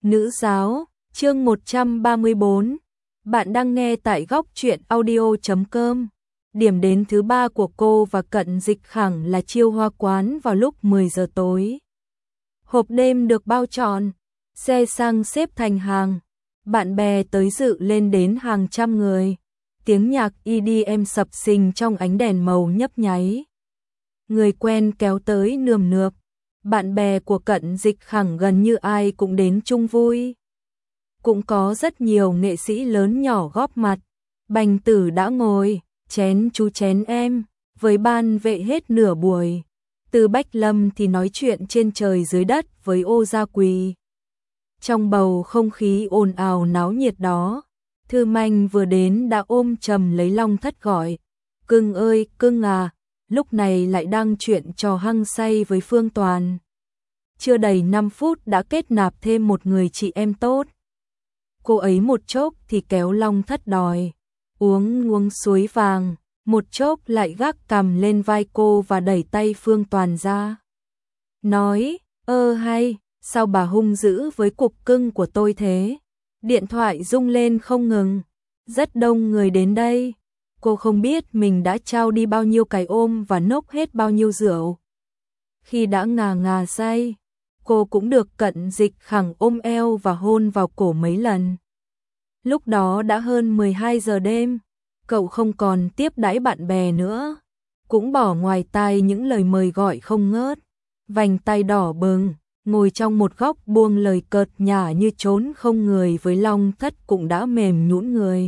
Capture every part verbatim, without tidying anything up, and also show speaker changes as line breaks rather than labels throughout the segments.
Nữ giáo, chương một trăm ba mươi bốn. Bạn đang nghe tại góc truyện audio chấm com. Điểm đến thứ ba của cô và Cận Dịch Khẳng là chiêu hoa quán vào lúc mười giờ tối. Hộp đêm được bao trọn, xe sang xếp thành hàng, bạn bè tới dự lên đến hàng trăm người. Tiếng nhạc e đê em sập sình trong ánh đèn màu nhấp nháy. Người quen kéo tới nườm nượp. Bạn bè của Cận Dịch Khẳng gần như ai cũng đến chung vui. Cũng có rất nhiều nghệ sĩ lớn nhỏ góp mặt. Bành Tử đã ngồi, chén chú chén em, với ban vệ hết nửa buổi. Từ Bách Lâm thì nói chuyện trên trời dưới đất với Ô Gia Quỳ. Trong bầu không khí ồn ào náo nhiệt đó, Thư Manh vừa đến đã ôm chầm lấy Long Thất gọi. Cưng ơi, cưng à, lúc này lại đang chuyện trò hăng say với Phương Toàn. Chưa đầy năm phút đã kết nạp thêm một người chị em tốt. Cô ấy một chốc thì kéo Long Thất đòi uống uống suối vàng, một chốc lại gác cằm lên vai cô và đẩy tay Phương Toàn ra. Nói, ơ hay, sao bà hung dữ với cục cưng của tôi thế? Điện thoại rung lên không ngừng, rất đông người đến đây. Cô không biết mình đã trao đi bao nhiêu cái ôm và nốc hết bao nhiêu rượu. Khi đã ngà ngà say, cô cũng được Cận Dịch Khẳng ôm eo và hôn vào cổ mấy lần. Lúc đó đã hơn mười hai giờ đêm, cậu không còn tiếp đãi bạn bè nữa, cũng bỏ ngoài tai những lời mời gọi không ngớt. Vành tay đỏ bừng, ngồi trong một góc buông lời cợt nhả như trốn không người với Long Thất cũng đã mềm nhũn người.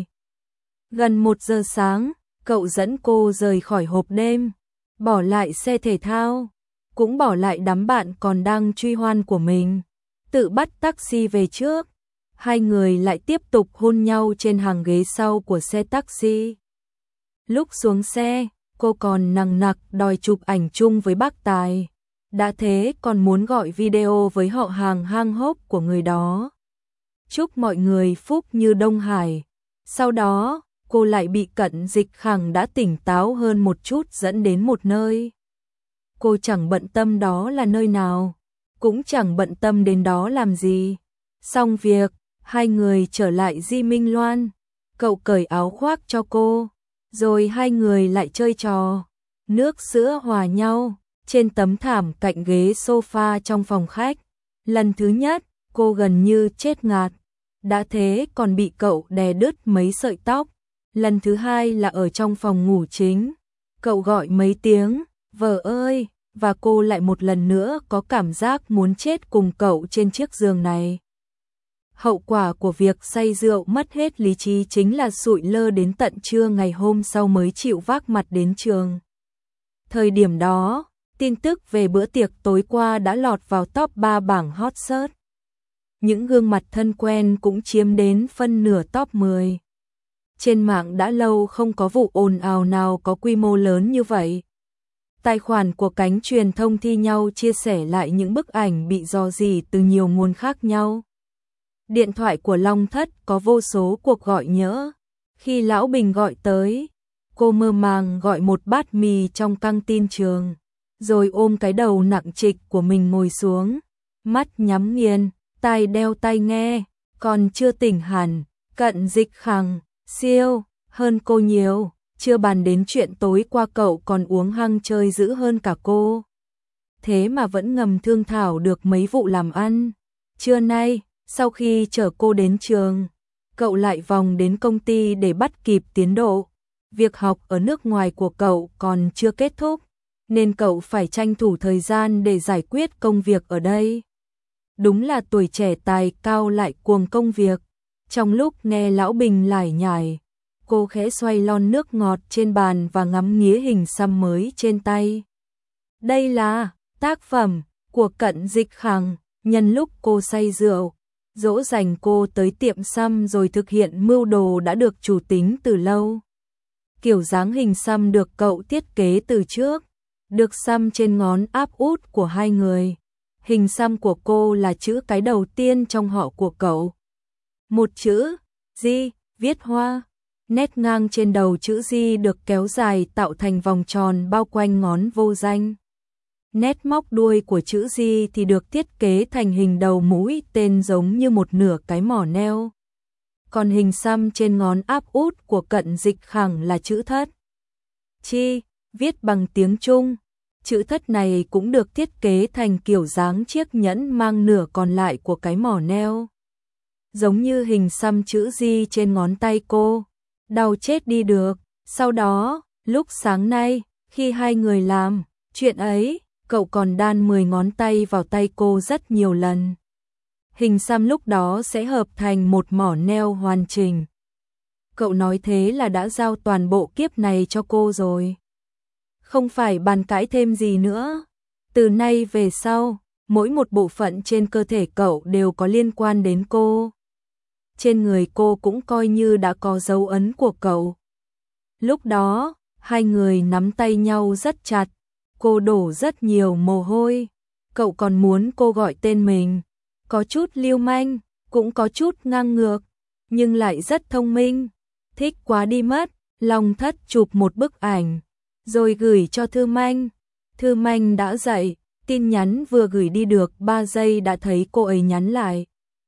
Gần một giờ sáng, cậu dẫn cô rời khỏi hộp đêm, bỏ lại xe thể thao, cũng bỏ lại đám bạn còn đang truy hoan của mình, tự bắt taxi về trước. Hai người lại tiếp tục hôn nhau trên hàng ghế sau của xe taxi. Lúc xuống xe, cô còn nằng nặc đòi chụp ảnh chung với bác Tài. Đã thế còn muốn gọi video với họ hàng hang hốc của người đó. Chúc mọi người phúc như Đông Hải. Sau đó, cô lại bị Cận Dịch Khẳng đã tỉnh táo hơn một chút dẫn đến một nơi. Cô chẳng bận tâm đó là nơi nào, cũng chẳng bận tâm đến đó làm gì. Xong việc, hai người trở lại Di Minh Loan. Cậu cởi áo khoác cho cô, rồi hai người lại chơi trò nước sữa hòa nhau trên tấm thảm cạnh ghế sofa trong phòng khách. Lần thứ nhất, cô gần như chết ngạt, đã thế còn bị cậu đè đứt mấy sợi tóc. Lần thứ hai là ở trong phòng ngủ chính. Cậu gọi mấy tiếng, vợ ơi, và cô lại một lần nữa có cảm giác muốn chết cùng cậu trên chiếc giường này. Hậu quả của việc say rượu mất hết lý trí chính là sụi lơ đến tận trưa ngày hôm sau mới chịu vác mặt đến trường. Thời điểm đó, tin tức về bữa tiệc tối qua đã lọt vào top ba bảng hot search. Những gương mặt thân quen cũng chiếm đến phân nửa top mười. Trên mạng đã lâu không có vụ ồn ào nào có quy mô lớn như vậy. Tài khoản của cánh truyền thông thi nhau chia sẻ lại những bức ảnh bị rò rỉ từ nhiều nguồn khác nhau. Điện thoại của Long Thất có vô số cuộc gọi nhỡ. Khi Lão Bình gọi tới, cô mơ màng gọi một bát mì trong căng tin trường, rồi ôm cái đầu nặng trịch của mình ngồi xuống, mắt nhắm nghiền, tai đeo tai nghe, còn chưa tỉnh hẳn. Cận Dịch Khẳng, siêu, hơn cô nhiều, chưa bàn đến chuyện tối qua cậu còn uống hăng chơi dữ hơn cả cô. Thế mà vẫn ngầm thương thảo được mấy vụ làm ăn. Trưa nay, sau khi chở cô đến trường, cậu lại vòng đến công ty để bắt kịp tiến độ. Việc học ở nước ngoài của cậu còn chưa kết thúc, nên cậu phải tranh thủ thời gian để giải quyết công việc ở đây. Đúng là tuổi trẻ tài cao lại cuồng công việc. Trong lúc nghe Lão Bình lải nhải, cô khẽ xoay lon nước ngọt trên bàn và ngắm nghía hình xăm mới trên tay. Đây là tác phẩm của Cận Dịch Khẳng, nhân lúc cô say rượu, dỗ dành cô tới tiệm xăm rồi thực hiện mưu đồ đã được chủ tính từ lâu. Kiểu dáng hình xăm được cậu thiết kế từ trước, được xăm trên ngón áp út của hai người. Hình xăm của cô là chữ cái đầu tiên trong họ của cậu. Một chữ, Di, viết hoa. Nét ngang trên đầu chữ Di được kéo dài tạo thành vòng tròn bao quanh ngón vô danh. Nét móc đuôi của chữ G thì được thiết kế thành hình đầu mũi tên giống như một nửa cái mỏ neo. Còn hình xăm trên ngón áp út của Cận Dịch Khẳng là chữ thất. Chi, viết bằng tiếng Trung. Chữ thất này cũng được thiết kế thành kiểu dáng chiếc nhẫn mang nửa còn lại của cái mỏ neo. Giống như hình xăm chữ G trên ngón tay cô. Đau chết đi được. Sau đó, lúc sáng nay, khi hai người làm chuyện ấy, cậu còn đan mười ngón tay vào tay cô rất nhiều lần. Hình xăm lúc đó sẽ hợp thành một mỏ neo hoàn chỉnh. Cậu nói thế là đã giao toàn bộ kiếp này cho cô rồi. Không phải bàn cãi thêm gì nữa. Từ nay về sau, mỗi một bộ phận trên cơ thể cậu đều có liên quan đến cô. Trên người cô cũng coi như đã có dấu ấn của cậu. Lúc đó, hai người nắm tay nhau rất chặt. Cô đổ rất nhiều mồ hôi. Cậu còn muốn cô gọi tên mình. Có chút lưu manh, cũng có chút ngang ngược, nhưng lại rất thông minh. Thích quá đi mất. Long Thất chụp một bức ảnh, rồi gửi cho Thư Manh. Thư Manh đã dậy, tin nhắn vừa gửi đi được ba giây đã thấy cô ấy nhắn lại.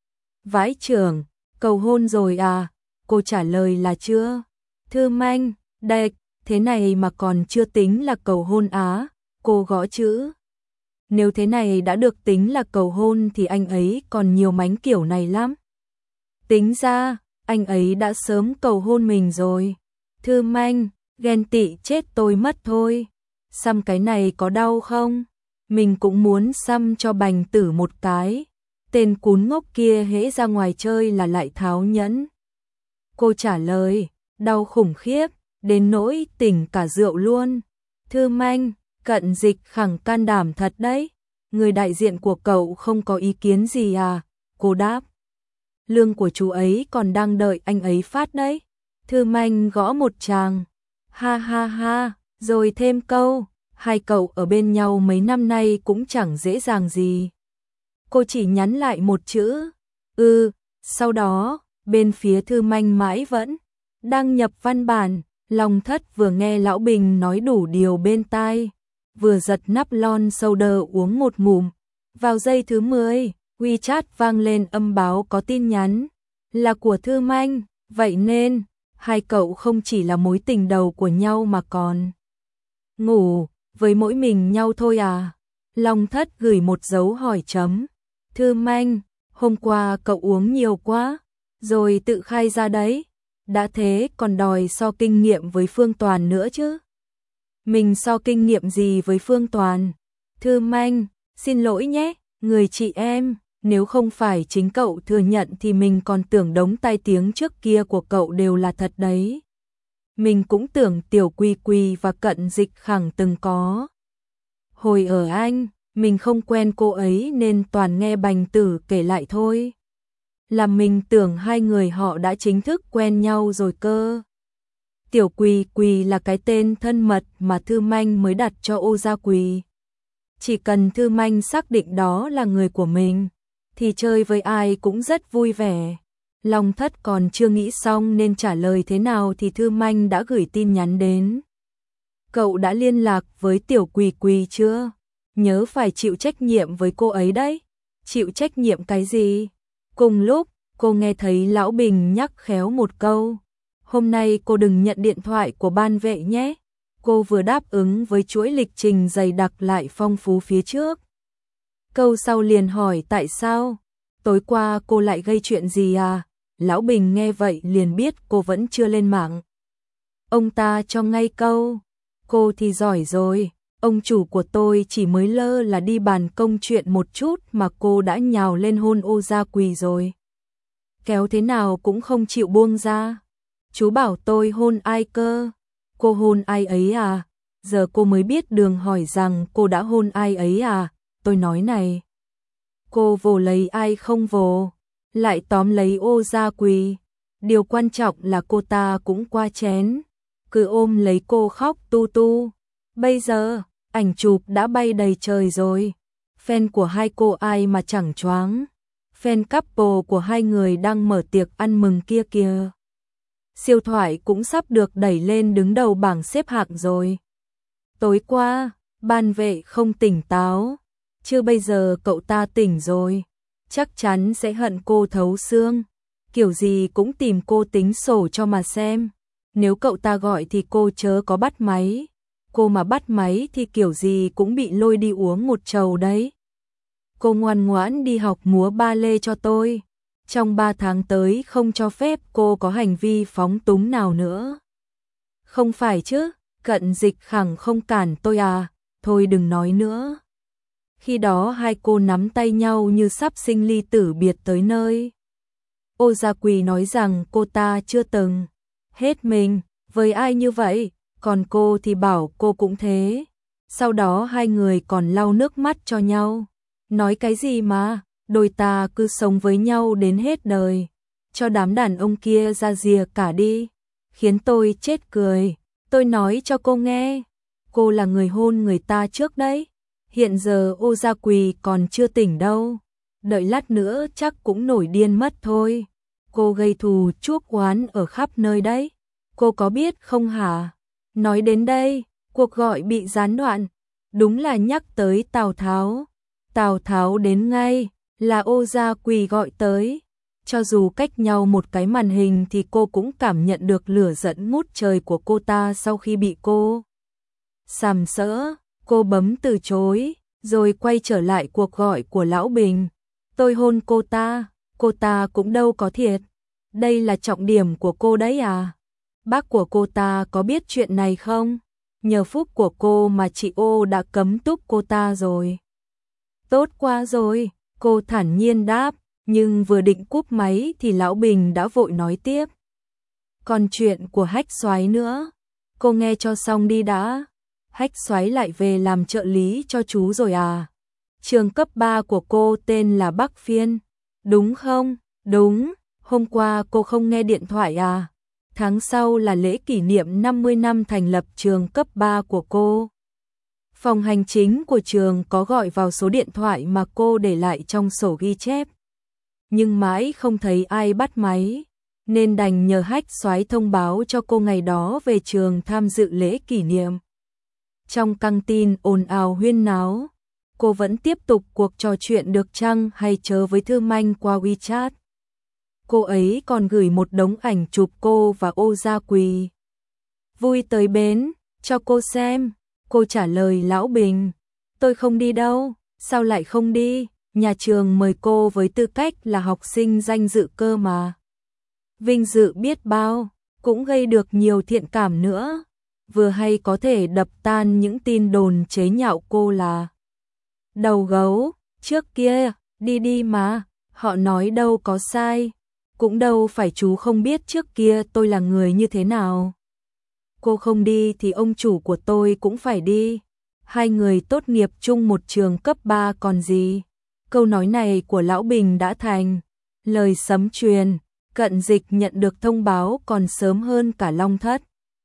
Vãi chưởng, cầu hôn rồi à? Cô trả lời là chưa. Thư Manh, đệch, thế này mà còn chưa tính là cầu hôn á? Cô gõ chữ. Nếu thế này đã được tính là cầu hôn thì anh ấy còn nhiều mánh kiểu này lắm. Tính ra, anh ấy đã sớm cầu hôn mình rồi. Thư Manh, ghen tị chết tôi mất thôi. Xăm cái này có đau không? Mình cũng muốn xăm cho Bành Tử một cái. Tên cún ngốc kia hễ ra ngoài chơi là lại tháo nhẫn. Cô trả lời, đau khủng khiếp, đến nỗi tỉnh cả rượu luôn. Thư Manh, Cận Dịch Khẳng can đảm thật đấy. Người đại diện của cậu không có ý kiến gì à? Cô đáp. Lương của chú ấy còn đang đợi anh ấy phát đấy. Thư Manh gõ một tràng. Ha ha ha, rồi thêm câu. Hai cậu ở bên nhau mấy năm nay cũng chẳng dễ dàng gì. Cô chỉ nhắn lại một chữ. Ừ, sau đó, bên phía Thư Manh mãi vẫn đăng nhập văn bản. Long Thất vừa nghe Lão Bình nói đủ điều bên tai, vừa giật nắp lon soda uống một ngụm. Vào giây thứ mười, WeChat vang lên âm báo có tin nhắn. Là của Thư Manh, vậy nên, hai cậu không chỉ là mối tình đầu của nhau mà còn ngủ với mỗi mình nhau thôi à? Long Thất gửi một dấu hỏi chấm. Thư Manh, hôm qua cậu uống nhiều quá, rồi tự khai ra đấy. Đã thế còn đòi so kinh nghiệm với Phương Toàn nữa chứ. Mình so kinh nghiệm gì với Phương Toàn? Thư Manh, xin lỗi nhé, người chị em, nếu không phải chính cậu thừa nhận thì mình còn tưởng đống tai tiếng trước kia của cậu đều là thật đấy. Mình cũng tưởng Tiểu Quy Quy và Cận Dịch Khẳng từng có. Hồi ở Anh, mình không quen cô ấy nên toàn nghe Bành Tử kể lại thôi. Làm mình tưởng hai người họ đã chính thức quen nhau rồi cơ. Tiểu Quỳ Quỳ là cái tên thân mật mà Thư Manh mới đặt cho Ô Gia Quỳ. Chỉ cần Thư Manh xác định đó là người của mình, thì chơi với ai cũng rất vui vẻ. Long Thất còn chưa nghĩ xong nên trả lời thế nào thì Thư Manh đã gửi tin nhắn đến. Cậu đã liên lạc với Tiểu Quỳ Quỳ chưa? Nhớ phải chịu trách nhiệm với cô ấy đấy. Chịu trách nhiệm cái gì? Cùng lúc, cô nghe thấy Lão Bình nhắc khéo một câu. Hôm nay cô đừng nhận điện thoại của ban vệ nhé. Cô vừa đáp ứng với chuỗi lịch trình dày đặc lại phong phú phía trước. Câu sau liền hỏi tại sao? Tối qua cô lại gây chuyện gì à? Lão Bình nghe vậy liền biết cô vẫn chưa lên mạng. Ông ta cho ngay câu. Cô thì giỏi rồi. Ông chủ của tôi chỉ mới lơ là đi bàn công chuyện một chút mà cô đã nhào lên hôn Ô Gia Quỳ rồi. Kéo thế nào cũng không chịu buông ra. Chú bảo tôi hôn ai cơ? Cô hôn ai ấy à? Giờ cô mới biết đường hỏi rằng cô đã hôn ai ấy à? Tôi nói này. Cô vồ lấy ai không vồ? Lại tóm lấy Ô Gia Quỳ. Điều quan trọng là cô ta cũng qua chén. Cứ ôm lấy cô khóc tu tu. Bây giờ, ảnh chụp đã bay đầy trời rồi. Fan của hai cô ai mà chẳng choáng. Fan couple của hai người đang mở tiệc ăn mừng kia kìa. Siêu thoại cũng sắp được đẩy lên đứng đầu bảng xếp hạng rồi. Tối qua, Ban vệ không tỉnh táo, chứ bây giờ cậu ta tỉnh rồi, chắc chắn sẽ hận cô thấu xương, kiểu gì cũng tìm cô tính sổ cho mà xem. Nếu cậu ta gọi thì cô chớ có bắt máy, cô mà bắt máy thì kiểu gì cũng bị lôi đi uống một chầu đấy. Cô ngoan ngoãn đi học múa ba lê cho tôi, trong ba tháng tới không cho phép cô có hành vi phóng túng nào nữa. Không phải chứ, Cận Dịch Khẳng không cản tôi à, thôi đừng nói nữa. Khi đó hai cô nắm tay nhau như sắp sinh ly tử biệt tới nơi. Ô Gia Quỳ nói rằng cô ta chưa từng hết mình với ai như vậy, còn cô thì bảo cô cũng thế. Sau đó hai người còn lau nước mắt cho nhau. Nói cái gì mà, đôi ta cứ sống với nhau đến hết đời, cho đám đàn ông kia ra rìa cả đi. Khiến tôi chết cười. Tôi nói cho cô nghe, cô là người hôn người ta trước đấy. Hiện giờ Ô Gia Quỳ còn chưa tỉnh đâu, đợi lát nữa chắc cũng nổi điên mất thôi. Cô gây thù chuốc oán ở khắp nơi đấy, cô có biết không hả? Nói đến đây, cuộc gọi bị gián đoạn, đúng là nhắc tới Tào Tháo. Tào Tháo đến ngay, là Ô Gia Quỳ gọi tới. Cho dù cách nhau một cái màn hình thì cô cũng cảm nhận được lửa giận ngút trời của cô ta sau khi bị cô sàm sỡ. Cô bấm từ chối, rồi quay trở lại cuộc gọi của Lão Bình. Tôi hôn cô ta, cô ta cũng đâu có thiệt. Đây là trọng điểm của cô đấy à? Bác của cô ta có biết chuyện này không? Nhờ phúc của cô mà chị Ô đã cấm túc cô ta rồi. Tốt quá rồi, cô thản nhiên đáp, nhưng vừa định cúp máy thì Lão Bình đã vội nói tiếp. Còn chuyện của Hách Soái nữa, cô nghe cho xong đi đã. Hách Soái lại về làm trợ lý cho chú rồi à? Trường cấp ba của cô tên là Bắc Phiên, đúng không? Đúng, hôm qua cô không nghe điện thoại à? Tháng sau là lễ kỷ niệm năm mươi năm thành lập trường cấp ba của cô. Phòng hành chính của trường có gọi vào số điện thoại mà cô để lại trong sổ ghi chép. Nhưng mãi không thấy ai bắt máy, nên đành nhờ Hách Soái thông báo cho cô ngày đó về trường tham dự lễ kỷ niệm. Trong căng tin ồn ào huyên náo, cô vẫn tiếp tục cuộc trò chuyện được chăng hay chớ với Thư Manh qua WeChat. Cô ấy còn gửi một đống ảnh chụp cô và Ô Gia Quỳ. Vui tới bến, cho cô xem. Cô trả lời Lão Bình, tôi không đi đâu. Sao lại không đi? Nhà trường mời cô với tư cách là học sinh danh dự cơ mà. Vinh dự biết bao, cũng gây được nhiều thiện cảm nữa. Vừa hay có thể đập tan những tin đồn chế nhạo cô là đầu gấu. Trước kia, đi đi mà, họ nói đâu có sai. Cũng đâu phải chú không biết trước kia tôi là người như thế nào. Cô không đi thì ông chủ của tôi cũng phải đi. Hai người tốt nghiệp chung một trường cấp ba còn gì. Câu nói này của Lão Bình đã thành lời sấm truyền. Cận Dịch nhận được thông báo còn sớm hơn cả Long Thất.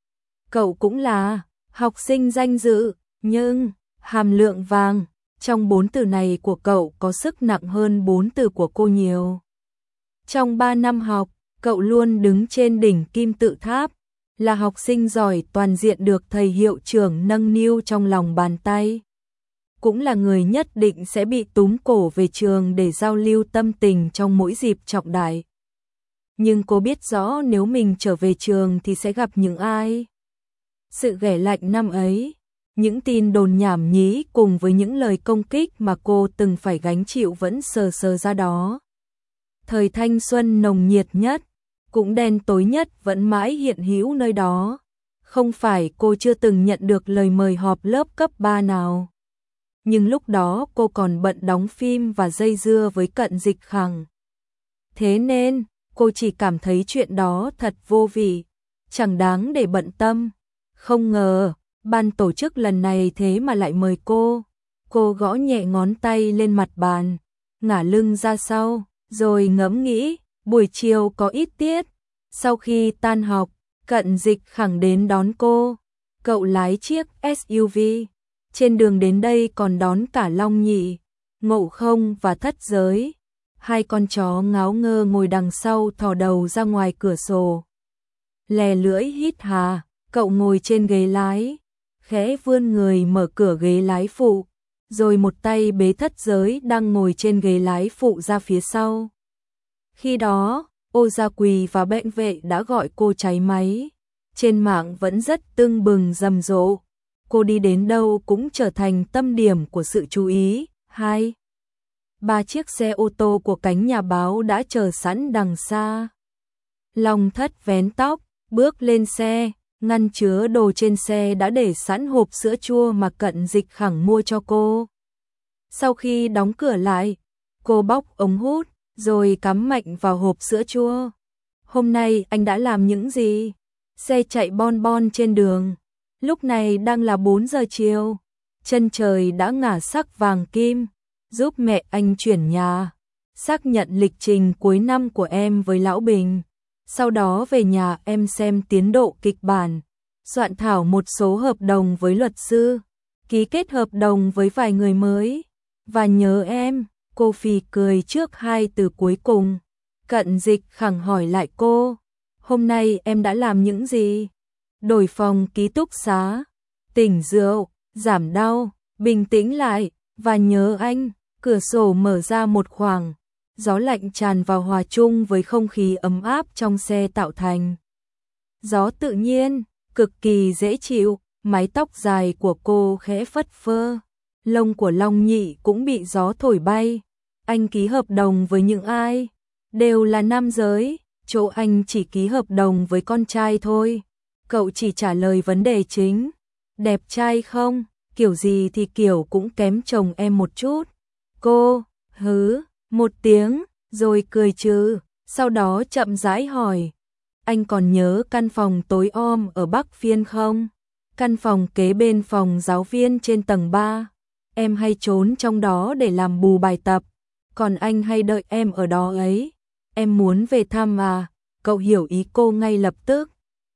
Cậu cũng là học sinh danh dự, nhưng hàm lượng vàng trong bốn từ này của cậu có sức nặng hơn bốn từ của cô nhiều. Trong ba năm học, cậu luôn đứng trên đỉnh kim tự tháp, là học sinh giỏi toàn diện được thầy hiệu trưởng nâng niu trong lòng bàn tay. Cũng là người nhất định sẽ bị túm cổ về trường để giao lưu tâm tình trong mỗi dịp trọng đại. Nhưng cô biết rõ nếu mình trở về trường thì sẽ gặp những ai. Sự ghẻ lạnh năm ấy, những tin đồn nhảm nhí cùng với những lời công kích mà cô từng phải gánh chịu vẫn sờ sờ ra đó. Thời thanh xuân nồng nhiệt nhất, cũng đen tối nhất vẫn mãi hiện hữu nơi đó. Không phải cô chưa từng nhận được lời mời họp lớp cấp ba nào. Nhưng lúc đó cô còn bận đóng phim và dây dưa với Cận Dịch Khẳng. Thế nên, cô chỉ cảm thấy chuyện đó thật vô vị, chẳng đáng để bận tâm. Không ngờ, ban tổ chức lần này thế mà lại mời cô. Cô gõ nhẹ ngón tay lên mặt bàn, ngả lưng ra sau, rồi ngẫm nghĩ, buổi chiều có ít tiết. Sau khi tan học, Cận Dịch Khẳng đến đón cô. Cậu lái chiếc ét u vê. Trên đường đến đây còn đón cả Long Nhị, Ngộ Không và Thất Giới. Hai con chó ngáo ngơ ngồi đằng sau thò đầu ra ngoài cửa sổ. Lè lưỡi hít hà, cậu ngồi trên ghế lái. khẽ vươn người mở cửa ghế lái phụ, rồi một tay bế Thất Giới đang ngồi trên ghế lái phụ ra phía sau. Khi đó, Ô Gia Quỳ và bệnh vệ đã gọi cô cháy máy. Trên mạng vẫn rất tưng bừng rầm rộ. Cô đi đến đâu cũng trở thành tâm điểm của sự chú ý. Hai, ba chiếc xe ô tô của cánh nhà báo đã chờ sẵn đằng xa. Long Thất vén tóc, bước lên xe, ngăn chứa đồ trên xe đã để sẵn hộp sữa chua mà Cận Dịch Khẳng mua cho cô. Sau khi đóng cửa lại, cô bóc ống hút, rồi cắm mạnh vào hộp sữa chua. Hôm nay anh đã làm những gì? Xe chạy bon bon trên đường. Lúc này đang là bốn giờ chiều. Chân trời đã ngả sắc vàng kim. Giúp mẹ anh chuyển nhà. Xác nhận lịch trình cuối năm của em với Lão Bình. Sau đó về nhà em xem tiến độ kịch bản. Soạn thảo một số hợp đồng với luật sư. Ký kết hợp đồng với vài người mới. Và nhớ em. Cô phì cười trước hai từ cuối cùng. Cận Dịch Khẳng hỏi lại cô. Hôm nay em đã làm những gì? Đổi phòng ký túc xá, tỉnh rượu, giảm đau, bình tĩnh lại, và nhớ anh. Cửa sổ mở ra một khoảng, gió lạnh tràn vào hòa chung với không khí ấm áp trong xe tạo thành. Gió tự nhiên, cực kỳ dễ chịu, mái tóc dài của cô khẽ phất phơ, lông của Long Nhị cũng bị gió thổi bay. Anh ký hợp đồng với những ai? Đều là nam giới, chỗ anh chỉ ký hợp đồng với con trai thôi. Cậu chỉ trả lời vấn đề chính. Đẹp trai không? Kiểu gì thì kiểu cũng kém chồng em một chút. Cô, hứ, một tiếng, rồi cười trừ, sau đó chậm rãi hỏi. Anh còn nhớ căn phòng tối om ở Bắc Phiên không? Căn phòng kế bên phòng giáo viên trên tầng ba. Em hay trốn trong đó để làm bù bài tập. Còn anh hay đợi em ở đó ấy. Em muốn về thăm à? Cậu hiểu ý cô ngay lập tức.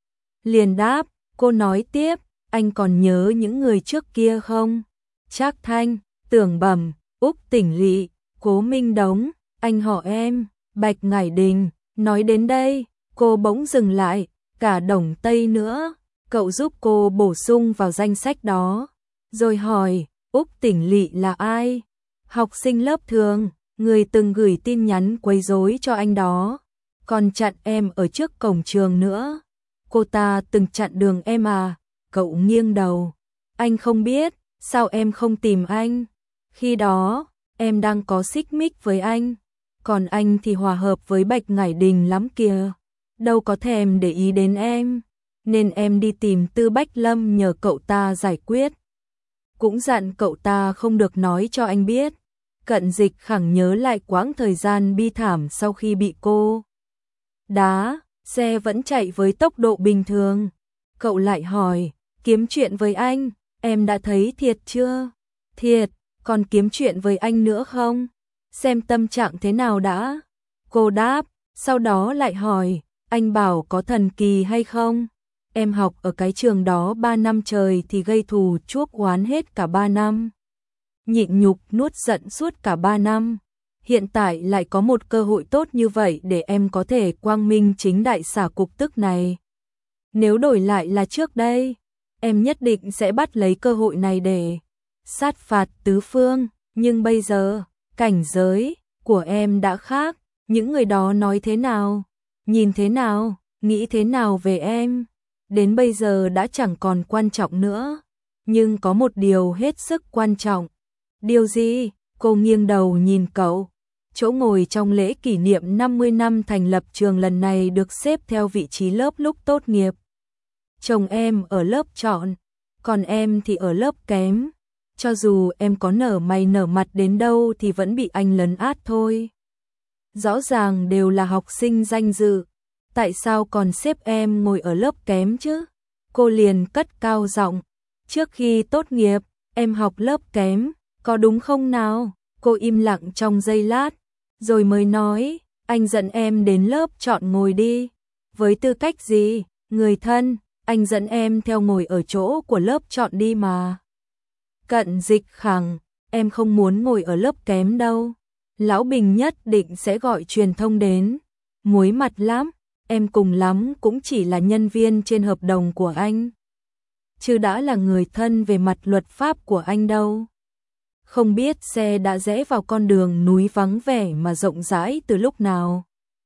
Liền đáp, cô nói tiếp, anh còn nhớ những người trước kia không? Trác Thanh, Tưởng Bẩm, Úc Tỉnh Lỵ, Cố Minh Đống, anh họ em, Bạch Ngải Đình. Nói đến đây, cô bỗng dừng lại, cả Đồng Tây nữa. Cậu giúp cô bổ sung vào danh sách đó. Rồi hỏi, Úc Tỉnh Lỵ là ai? Học sinh lớp thường, người từng gửi tin nhắn quấy rối cho anh đó. Còn chặn em ở trước cổng trường nữa. Cô ta từng chặn đường em à? Cậu nghiêng đầu. Anh không biết, sao em không tìm anh? Khi đó, em đang có xích mích với anh. Còn anh thì hòa hợp với Bạch Ngải Đình lắm kìa. Đâu có thèm để ý đến em. Nên em đi tìm Tư Bách Lâm nhờ cậu ta giải quyết. Cũng dặn cậu ta không được nói cho anh biết. Cận Dịch Khẳng nhớ lại quãng thời gian bi thảm sau khi bị cô đá. Xe vẫn chạy với tốc độ bình thường. Cậu lại hỏi, kiếm chuyện với anh, em đã thấy Thiệt chưa? Thiệt, còn kiếm chuyện với anh nữa không? Xem tâm trạng thế nào đã. Cô đáp, sau đó lại hỏi, anh bảo có thần kỳ hay không? Em học ở cái trường đó ba năm trời thì gây thù chuốc oán hết cả ba năm. Nhịn nhục nuốt giận suốt cả ba năm. Hiện tại lại có một cơ hội tốt như vậy để em có thể quang minh chính đại xả cục tức này. Nếu đổi lại là trước đây, em nhất định sẽ bắt lấy cơ hội này để sát phạt tứ phương. Nhưng bây giờ, cảnh giới của em đã khác. Những người đó nói thế nào, nhìn thế nào, nghĩ thế nào về em, đến bây giờ đã chẳng còn quan trọng nữa. Nhưng có một điều hết sức quan trọng. Điều gì? Cô nghiêng đầu nhìn cậu. Chỗ ngồi trong lễ kỷ niệm năm mươi năm thành lập trường lần này được xếp theo vị trí lớp lúc tốt nghiệp. Chồng em ở lớp chọn, còn em thì ở lớp kém. Cho dù em có nở mày nở mặt đến đâu thì vẫn bị anh lấn át thôi. Rõ ràng đều là học sinh danh dự. Tại sao còn xếp em ngồi ở lớp kém chứ? Cô liền cất cao giọng. Trước khi tốt nghiệp, em học lớp kém, có đúng không nào? Cô im lặng trong giây lát, rồi mới nói, anh dẫn em đến lớp chọn ngồi đi. Với tư cách gì? Người thân, anh dẫn em theo ngồi ở chỗ của lớp chọn đi mà. Cận Dịch Khẳng, em không muốn ngồi ở lớp kém đâu. Lão Bình nhất định sẽ gọi truyền thông đến. Muối mặt lắm, em cùng lắm cũng chỉ là nhân viên trên hợp đồng của anh. chứ đã là người thân về mặt luật pháp của anh đâu. Không biết xe đã rẽ vào con đường núi vắng vẻ mà rộng rãi từ lúc nào.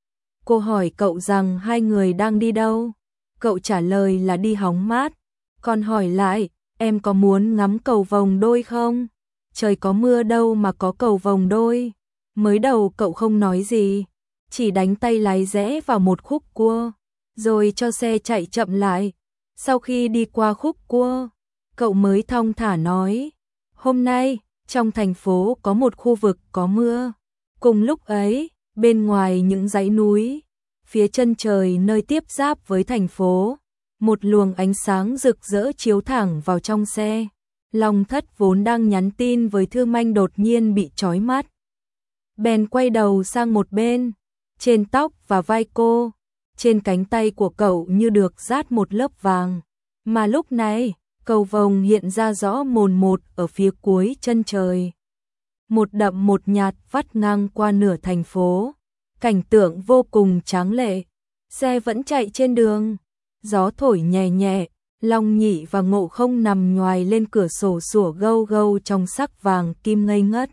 Cô hỏi cậu rằng hai người đang đi đâu. Cậu trả lời là đi hóng mát. Còn hỏi lại, em có muốn ngắm cầu vồng đôi không? Trời có mưa đâu mà có cầu vồng đôi. Mới đầu cậu không nói gì, chỉ đánh tay lái rẽ vào một khúc cua, rồi cho xe chạy chậm lại. Sau khi đi qua khúc cua, cậu mới thong thả nói, hôm nay, trong thành phố có một khu vực có mưa. Cùng lúc ấy, bên ngoài những dãy núi, phía chân trời nơi tiếp giáp với thành phố, một luồng ánh sáng rực rỡ chiếu thẳng vào trong xe. Long Thất vốn đang nhắn tin với Thư Manh đột nhiên bị chói mắt. Bèn quay đầu sang một bên, trên tóc và vai cô, trên cánh tay của cậu như được dát một lớp vàng. Mà lúc này, cầu vồng hiện ra rõ mồn một ở phía cuối chân trời. Một đậm một nhạt vắt ngang qua nửa thành phố. Cảnh tượng vô cùng tráng lệ. Xe vẫn chạy trên đường. Gió thổi nhẹ nhẹ. Long Nhị và Ngộ Không nằm nhoài lên cửa sổ sủa gâu gâu trong sắc vàng kim ngây ngất.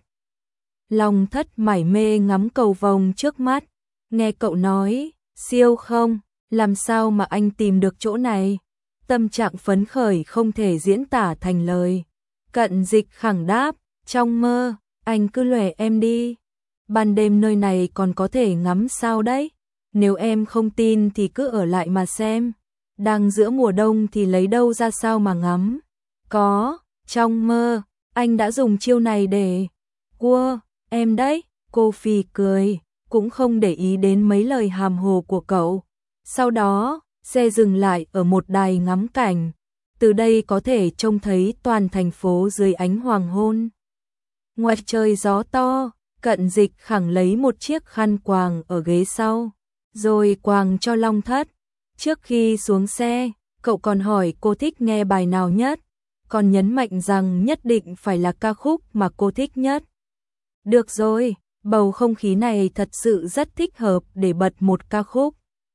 Long Thất mải mê ngắm cầu vồng trước mắt. Nghe cậu nói, siêu không, làm sao mà anh tìm được chỗ này? Tâm trạng phấn khởi không thể diễn tả thành lời. Cận Dịch khẳng đáp, trong mơ, anh cứ lòe em đi. Ban đêm nơi này còn có thể ngắm sao đấy. Nếu em không tin thì cứ ở lại mà xem. Đang giữa mùa đông thì lấy đâu ra sao mà ngắm. Có, trong mơ, anh đã dùng chiêu này để... Cua, em đấy, cô phì cười, cũng không để ý đến mấy lời hàm hồ của cậu. Sau đó, xe dừng lại ở một đài ngắm cảnh. Từ đây có thể trông thấy toàn thành phố dưới ánh hoàng hôn. Ngoài trời gió to, Cận Dịch khẳng lấy một chiếc khăn quàng ở ghế sau, rồi quàng cho Long Thất. Trước khi xuống xe, cậu còn hỏi cô thích nghe bài nào nhất, còn nhấn mạnh rằng nhất định phải là ca khúc mà cô thích nhất. Được rồi, bầu không khí này thật sự rất thích hợp để bật một ca khúc.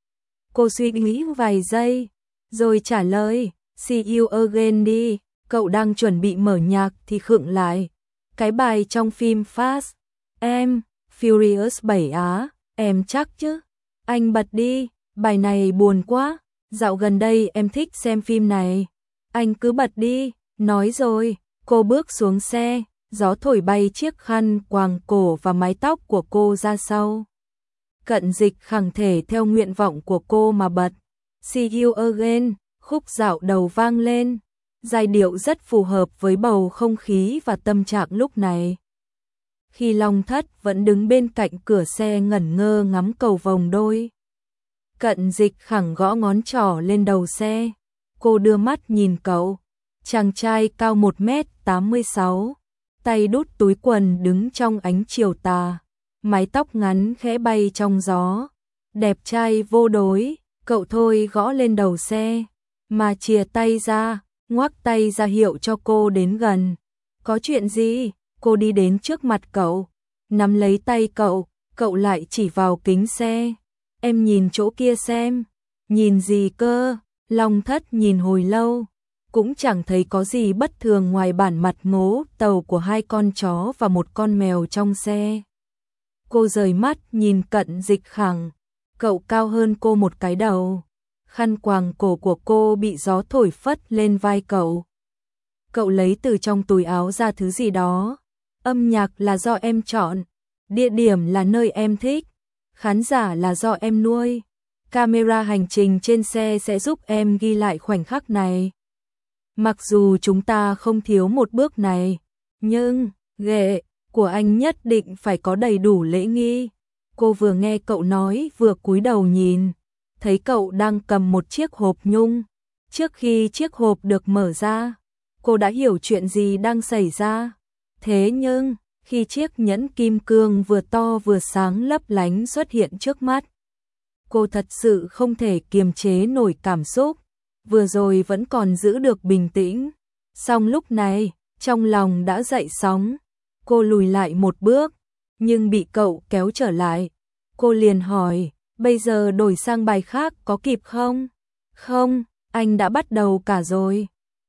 Cô suy nghĩ vài giây, rồi trả lời, See You Again đi. Cậu đang chuẩn bị mở nhạc thì khựng lại. Cái bài trong phim Fast and Furious bảy á, em chắc chứ? Anh bật đi, bài này buồn quá. Dạo gần đây em thích xem phim này. Anh cứ bật đi, nói rồi. Cô bước xuống xe, gió thổi bay chiếc khăn quàng cổ và mái tóc của cô ra sau. Cận Dịch khẳng thể theo nguyện vọng của cô mà bật See You Again, khúc dạo đầu vang lên. Giai điệu rất phù hợp với bầu không khí và tâm trạng lúc này. Khi Long Thất vẫn đứng bên cạnh cửa xe ngẩn ngơ ngắm cầu vồng đôi, Cận Dịch khẳng gõ ngón trỏ lên đầu xe. Cô đưa mắt nhìn cậu. Chàng trai cao một mét tám mươi sáu, tay đút túi quần đứng trong ánh chiều tà. Mái tóc ngắn khẽ bay trong gió. Đẹp trai vô đối, cậu thôi gõ lên đầu xe, mà chìa tay ra, ngoắc tay ra hiệu cho cô đến gần. Có chuyện gì? Cô đi đến trước mặt cậu, nắm lấy tay cậu, cậu lại chỉ vào kính xe. Em nhìn chỗ kia xem. Nhìn gì cơ? Long Thất nhìn hồi lâu, cũng chẳng thấy có gì bất thường ngoài bản mặt ngố tàu của hai con chó và một con mèo trong xe. Cô rời mắt nhìn Cận Dịch khẳng. Cậu cao hơn cô một cái đầu. Khăn quàng cổ của cô bị gió thổi phất lên vai cậu. Cậu lấy từ trong túi áo ra thứ gì đó. Âm nhạc là do em chọn. Địa điểm là nơi em thích. Khán giả là do em nuôi. Camera hành trình trên xe sẽ giúp em ghi lại khoảnh khắc này. Mặc dù chúng ta không thiếu một bước này, nhưng ghệ của anh nhất định phải có đầy đủ lễ nghi. Cô vừa nghe cậu nói vừa cúi đầu nhìn, thấy cậu đang cầm một chiếc hộp nhung. Trước khi chiếc hộp được mở ra, cô đã hiểu chuyện gì đang xảy ra. Thế nhưng, khi chiếc nhẫn kim cương vừa to vừa sáng lấp lánh xuất hiện trước mắt, cô thật sự không thể kiềm chế nổi cảm xúc. Vừa rồi vẫn còn giữ được bình tĩnh, song lúc này, trong lòng đã dậy sóng. Cô lùi lại một bước, nhưng bị cậu kéo trở lại. Cô liền hỏi, bây giờ đổi sang bài khác có kịp không? Không, anh đã bắt đầu cả rồi.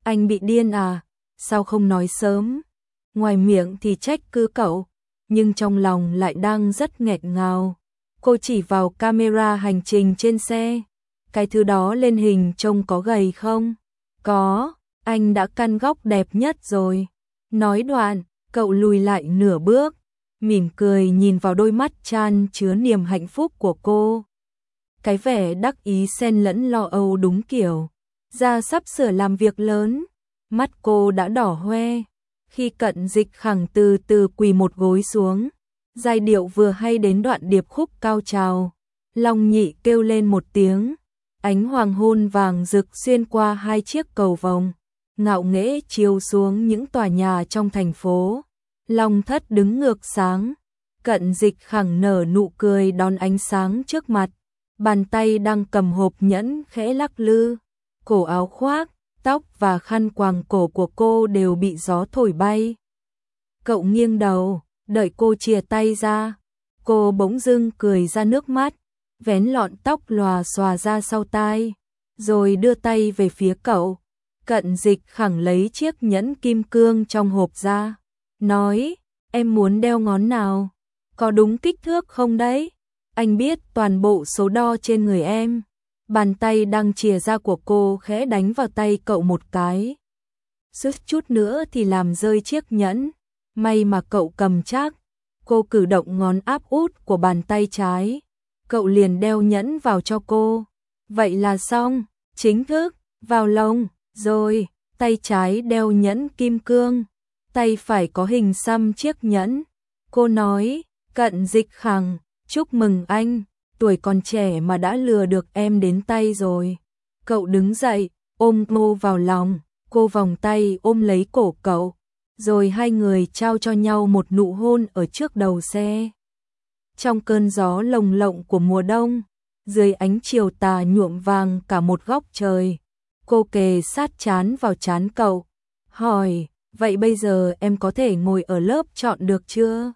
Anh bị điên à? Sao không nói sớm? Ngoài miệng thì trách cứ cậu, nhưng trong lòng lại đang rất nghẹn ngào. Cô chỉ vào camera hành trình trên xe. Cái thứ đó lên hình trông có gầy không? Có, anh đã căn góc đẹp nhất rồi. Nói đoạn, cậu lùi lại nửa bước, mỉm cười nhìn vào đôi mắt chan chứa niềm hạnh phúc của cô. Cái vẻ đắc ý xen lẫn lo âu đúng kiểu. Ra sắp sửa làm việc lớn, mắt cô đã đỏ hoe. Khi Cận Dịch Khẳng từ từ quỳ một gối xuống, giai điệu vừa hay đến đoạn điệp khúc cao trào, Long Nhị kêu lên một tiếng, ánh hoàng hôn vàng rực xuyên qua hai chiếc cầu vồng, ngạo nghễ chiếu xuống những tòa nhà trong thành phố. Long Thất đứng ngược sáng, Cận Dịch Khẳng nở nụ cười đón ánh sáng trước mặt, bàn tay đang cầm hộp nhẫn khẽ lắc lư, cổ áo khoác, tóc và khăn quàng cổ của cô đều bị gió thổi bay. Cậu nghiêng đầu, đợi cô chìa tay ra, cô bỗng dưng cười ra nước mắt, vén lọn tóc lòa xòa ra sau tai, rồi đưa tay về phía cậu. Cận Dịch Khẳng lấy chiếc nhẫn kim cương trong hộp ra, nói, em muốn đeo ngón nào? Có đúng kích thước không đấy? Anh biết toàn bộ số đo trên người em. Bàn tay đang chìa ra của cô khẽ đánh vào tay cậu một cái. Suýt chút nữa thì làm rơi chiếc nhẫn. May mà cậu cầm chắc. Cô cử động ngón áp út của bàn tay trái. Cậu liền đeo nhẫn vào cho cô. Vậy là xong, chính thức, vào lồng, rồi, tay trái đeo nhẫn kim cương. Tay phải có hình xăm chiếc nhẫn. Cô nói, Cận Dịch Khẳng, chúc mừng anh. Tuổi còn trẻ mà đã lừa được em đến tay rồi. Cậu đứng dậy, ôm cô vào lòng, cô vòng tay ôm lấy cổ cậu, rồi hai người trao cho nhau một nụ hôn ở trước đầu xe. Trong cơn gió lồng lộng của mùa đông, dưới ánh chiều tà nhuộm vàng cả một góc trời, cô kề sát trán vào trán cậu, hỏi, vậy bây giờ em có thể ngồi ở lớp chọn được chưa?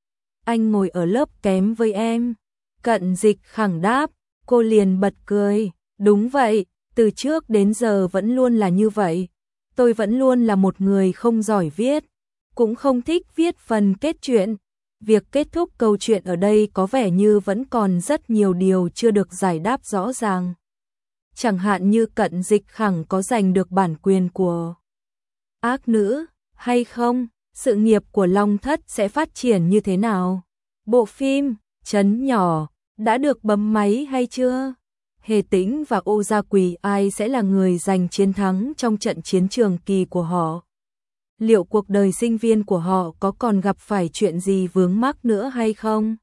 Anh ngồi ở lớp kém với em. Cận Dịch Khẳng đáp, cô liền bật cười, đúng vậy, từ trước đến giờ vẫn luôn là như vậy. Tôi vẫn luôn là một người không giỏi viết, cũng không thích viết phần kết truyện. Việc kết thúc câu chuyện ở đây có vẻ như vẫn còn rất nhiều điều chưa được giải đáp rõ ràng. Chẳng hạn như Cận Dịch Khẳng có giành được bản quyền của ác nữ hay không, sự nghiệp của Long Thất sẽ phát triển như thế nào. Bộ phim Trấn Nhỏ đã được bấm máy hay chưa? Hề Tĩnh và Ô Gia Quỳ ai sẽ là người giành chiến thắng trong trận chiến trường kỳ của họ? Liệu cuộc đời sinh viên của họ có còn gặp phải chuyện gì vướng mắc nữa hay không?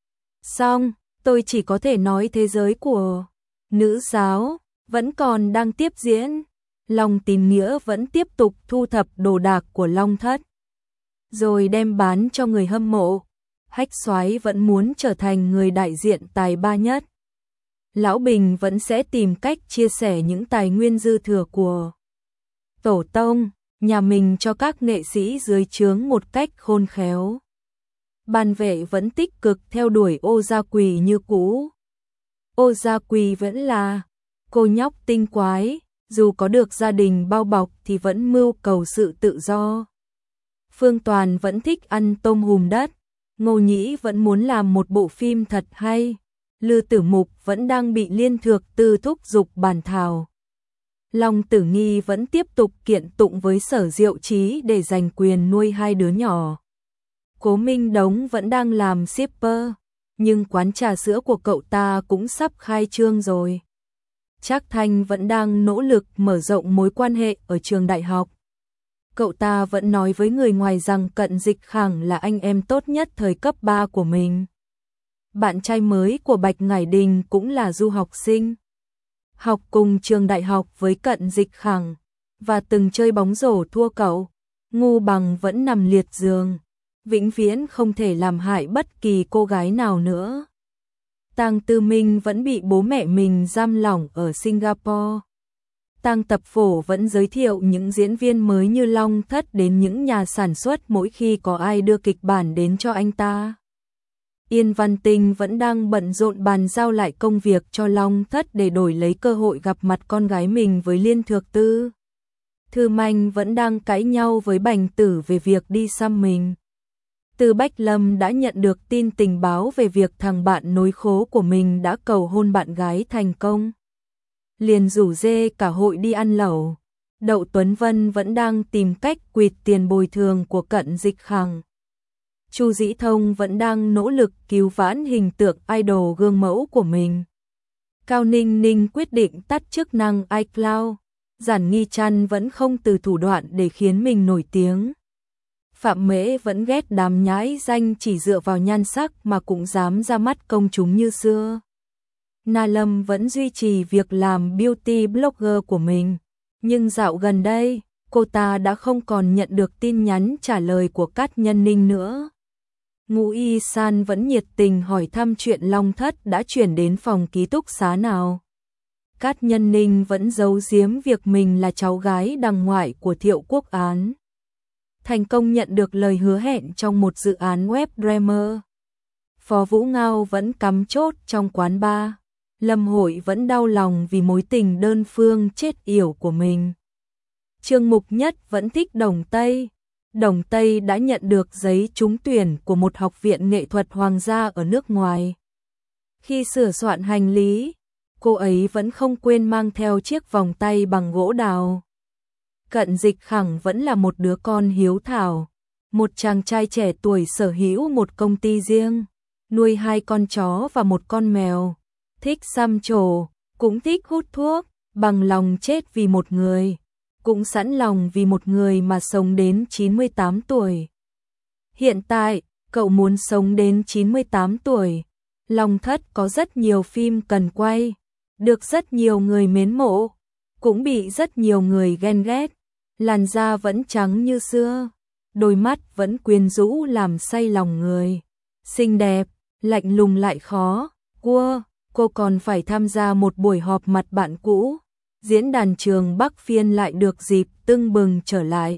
Xong, tôi chỉ có thể nói thế giới của nữ giáo vẫn còn đang tiếp diễn. Long Tín Nghĩa vẫn tiếp tục thu thập đồ đạc của Long Thất, rồi đem bán cho người hâm mộ. Hách Soái vẫn muốn trở thành người đại diện tài ba nhất. Lão Bình vẫn sẽ tìm cách chia sẻ những tài nguyên dư thừa của tổ tông nhà mình cho các nghệ sĩ dưới trướng một cách khôn khéo. Ban Vệ vẫn tích cực theo đuổi Ô Gia Quỳ như cũ. Ô Gia Quỳ vẫn là cô nhóc tinh quái, dù có được gia đình bao bọc thì vẫn mưu cầu sự tự do. Phương Toàn vẫn thích ăn tôm hùm đất. Ngô Nhĩ vẫn muốn làm một bộ phim thật hay. Lư Tử Mục vẫn đang bị Liên Thược Tư thúc giục bàn thảo. Long Tử Nghi vẫn tiếp tục kiện tụng với Sở Diệu Trí để giành quyền nuôi hai đứa nhỏ. Cố Minh Đống vẫn đang làm shipper, nhưng quán trà sữa của cậu ta cũng sắp khai trương rồi. Trác Thanh vẫn đang nỗ lực mở rộng mối quan hệ ở trường đại học. Cậu ta vẫn nói với người ngoài rằng Cận Dịch Khẳng là anh em tốt nhất thời cấp ba của mình. Bạn trai mới của Bạch Ngải Đình cũng là du học sinh, học cùng trường đại học với Cận Dịch Khẳng, và từng chơi bóng rổ thua cậu. Ngu Bằng vẫn nằm liệt giường, vĩnh viễn không thể làm hại bất kỳ cô gái nào nữa. Tang Tư Minh vẫn bị bố mẹ mình giam lỏng ở Singapore. Tang Tập Phổ vẫn giới thiệu những diễn viên mới như Long Thất đến những nhà sản xuất mỗi khi có ai đưa kịch bản đến cho anh ta. Yên Văn Tinh vẫn đang bận rộn bàn giao lại công việc cho Long Thất để đổi lấy cơ hội gặp mặt con gái mình với Liên Thược Tư. Thư Manh vẫn đang cãi nhau với Bành Tử về việc đi xăm mình. Từ Bách Lâm đã nhận được tin tình báo về việc thằng bạn nối khố của mình đã cầu hôn bạn gái thành công. Liền rủ dê cả hội đi ăn lẩu. Đậu Tuấn Vân vẫn đang tìm cách quỵt tiền bồi thường của Cận Dịch Khẳng. Chu Dĩ Thông vẫn đang nỗ lực cứu vãn hình tượng idol gương mẫu của mình. Cao Ninh Ninh quyết định tắt chức năng iCloud. Giản Nghi Trăn vẫn không từ thủ đoạn để khiến mình nổi tiếng. Phạm Mễ vẫn ghét đám nhãi danh chỉ dựa vào nhan sắc mà cũng dám ra mắt công chúng như xưa. Na Lâm vẫn duy trì việc làm beauty blogger của mình. Nhưng dạo gần đây, cô ta đã không còn nhận được tin nhắn trả lời của Cát Nhân Ninh nữa. Ngũ Y San vẫn nhiệt tình hỏi thăm chuyện Long Thất đã chuyển đến phòng ký túc xá nào. Cát Nhân Ninh vẫn giấu giếm việc mình là cháu gái đằng ngoại của Thiệu Quốc Án. Thành công nhận được lời hứa hẹn trong một dự án web Dreamer. Phó Vũ Ngao vẫn cắm chốt trong quán bar. Lâm Hội vẫn đau lòng vì mối tình đơn phương chết yểu của mình. Trương Mục Nhất vẫn thích Đồng Tây. Đồng Tây đã nhận được giấy trúng tuyển của một học viện nghệ thuật hoàng gia ở nước ngoài. Khi sửa soạn hành lý, cô ấy vẫn không quên mang theo chiếc vòng tay bằng gỗ đào. Cận Dịch Khẳng vẫn là một đứa con hiếu thảo. Một chàng trai trẻ tuổi sở hữu một công ty riêng, nuôi hai con chó và một con mèo. Thích xăm trổ, cũng thích hút thuốc, bằng lòng chết vì một người, cũng sẵn lòng vì một người mà sống đến chín mươi tám tuổi. Hiện tại, cậu muốn sống đến chín mươi tám tuổi. Long Thất có rất nhiều phim cần quay, được rất nhiều người mến mộ, cũng bị rất nhiều người ghen ghét. Làn da vẫn trắng như xưa, đôi mắt vẫn quyến rũ làm say lòng người. Xinh đẹp, lạnh lùng lại khó cua. Cô còn phải tham gia một buổi họp mặt bạn cũ. Diễn đàn trường Bắc Phiên lại được dịp tưng bừng trở lại.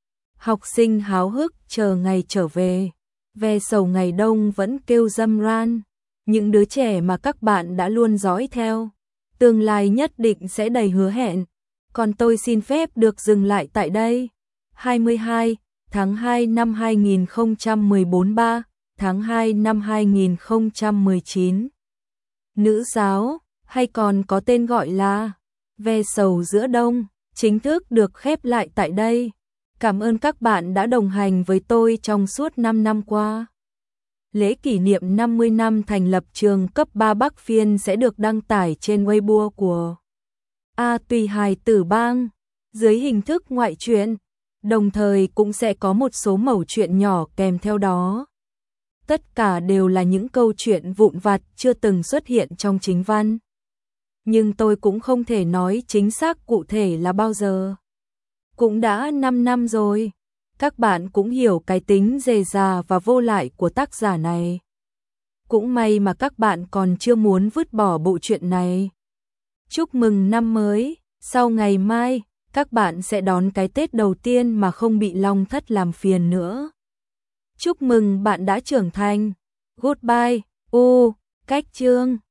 Học sinh háo hức chờ ngày trở về. Ve sầu ngày đông vẫn kêu râm ran. Những đứa trẻ mà các bạn đã luôn dõi theo, tương lai nhất định sẽ đầy hứa hẹn. Còn tôi xin phép được dừng lại tại đây. hai mươi hai tháng hai năm hai nghìn không trăm mười bốn, ba tháng hai năm hai nghìn không trăm mười chín. Nữ giáo, hay còn có tên gọi là Ve sầu giữa đông, chính thức được khép lại tại đây. Cảm ơn các bạn đã đồng hành với tôi trong suốt năm năm qua. Lễ kỷ niệm năm mươi năm thành lập trường cấp ba Bắc Phiên sẽ được đăng tải trên Weibo của A Tùy Hài Tử Bang, dưới hình thức ngoại truyện, đồng thời cũng sẽ có một số mẩu chuyện nhỏ kèm theo đó. Tất cả đều là những câu chuyện vụn vặt chưa từng xuất hiện trong chính văn. Nhưng tôi cũng không thể nói chính xác cụ thể là bao giờ. Cũng đã năm năm rồi, các bạn cũng hiểu cái tính dề già và vô lại của tác giả này. Cũng may mà các bạn còn chưa muốn vứt bỏ bộ truyện này. Chúc mừng năm mới, sau ngày mai, các bạn sẽ đón cái Tết đầu tiên mà không bị Long Thất làm phiền nữa. Chúc mừng bạn đã trưởng thành. Goodbye, u, cách chương.